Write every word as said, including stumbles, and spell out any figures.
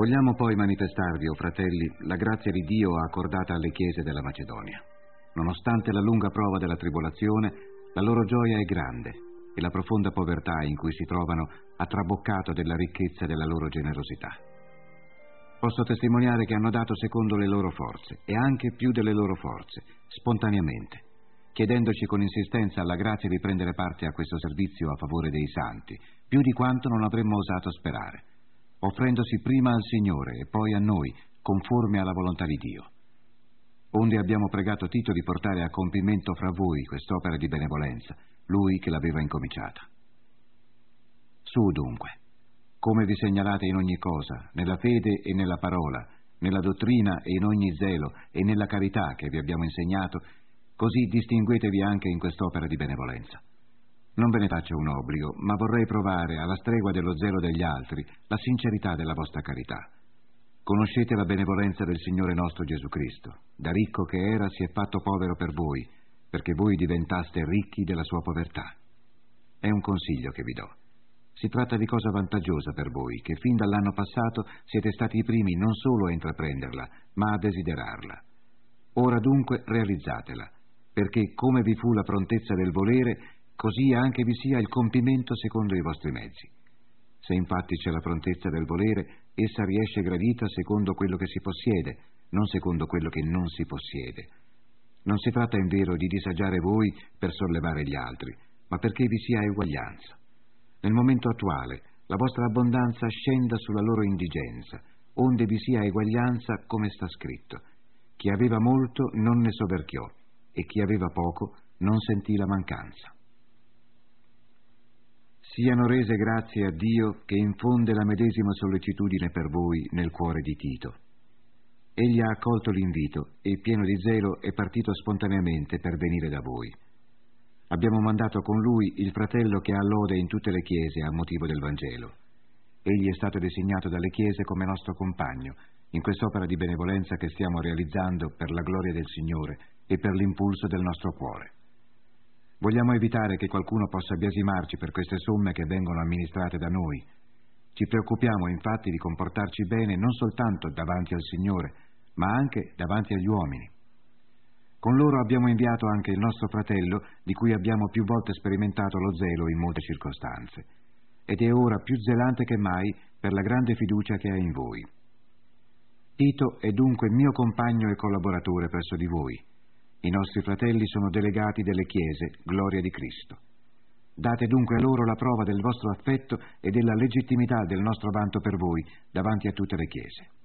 Vogliamo poi manifestarvi, o fratelli, la grazia di Dio accordata alle chiese della Macedonia. Nonostante la lunga prova della tribolazione, la loro gioia è grande e la profonda povertà in cui si trovano ha traboccato della ricchezza della loro generosità. Posso testimoniare che hanno dato secondo le loro forze e anche più delle loro forze, spontaneamente, chiedendoci con insistenza la grazia di prendere parte a questo servizio a favore dei santi, più di quanto non avremmo osato sperare, offrendosi prima al Signore e poi a noi, conforme alla volontà di Dio. Onde abbiamo pregato Tito di portare a compimento fra voi quest'opera di benevolenza, lui che l'aveva incominciata. Su dunque, come vi segnalate in ogni cosa, nella fede e nella parola, nella dottrina e in ogni zelo e nella carità che vi abbiamo insegnato, così distinguetevi anche in quest'opera di benevolenza. Non ve ne faccio un obbligo, ma vorrei provare, alla stregua dello zelo degli altri, la sincerità della vostra carità. Conoscete la benevolenza del Signore nostro Gesù Cristo. Da ricco che era si è fatto povero per voi, perché voi diventaste ricchi della sua povertà. È un consiglio che vi do. Si tratta di cosa vantaggiosa per voi, che fin dall'anno passato siete stati i primi non solo a intraprenderla, ma a desiderarla. Ora dunque realizzatela, perché come vi fu la prontezza del volere, così anche vi sia il compimento secondo i vostri mezzi. Se infatti c'è la prontezza del volere, essa riesce gradita secondo quello che si possiede, non secondo quello che non si possiede. Non si tratta invero di disagiare voi per sollevare gli altri, ma perché vi sia eguaglianza. Nel momento attuale, la vostra abbondanza scenda sulla loro indigenza, onde vi sia eguaglianza come sta scritto. Chi aveva molto non ne soverchiò, e chi aveva poco non sentì la mancanza. Siano rese grazie a Dio che infonde la medesima sollecitudine per voi nel cuore di Tito. Egli ha accolto l'invito e, pieno di zelo, è partito spontaneamente per venire da voi. Abbiamo mandato con lui il fratello che ha lode in tutte le chiese a motivo del Vangelo. Egli è stato designato dalle chiese come nostro compagno in quest'opera di benevolenza che stiamo realizzando per la gloria del Signore e per l'impulso del nostro cuore. Vogliamo evitare che qualcuno possa biasimarci per queste somme che vengono amministrate da noi. Ci preoccupiamo infatti di comportarci bene non soltanto davanti al Signore, ma anche davanti agli uomini. Con loro abbiamo inviato anche il nostro fratello, di cui abbiamo più volte sperimentato lo zelo in molte circostanze, ed è ora più zelante che mai per la grande fiducia che ha in voi. Tito è dunque mio compagno e collaboratore presso di voi. I nostri fratelli sono delegati delle chiese, gloria di Cristo. Date dunque a loro la prova del vostro affetto e della legittimità del nostro vanto per voi davanti a tutte le chiese.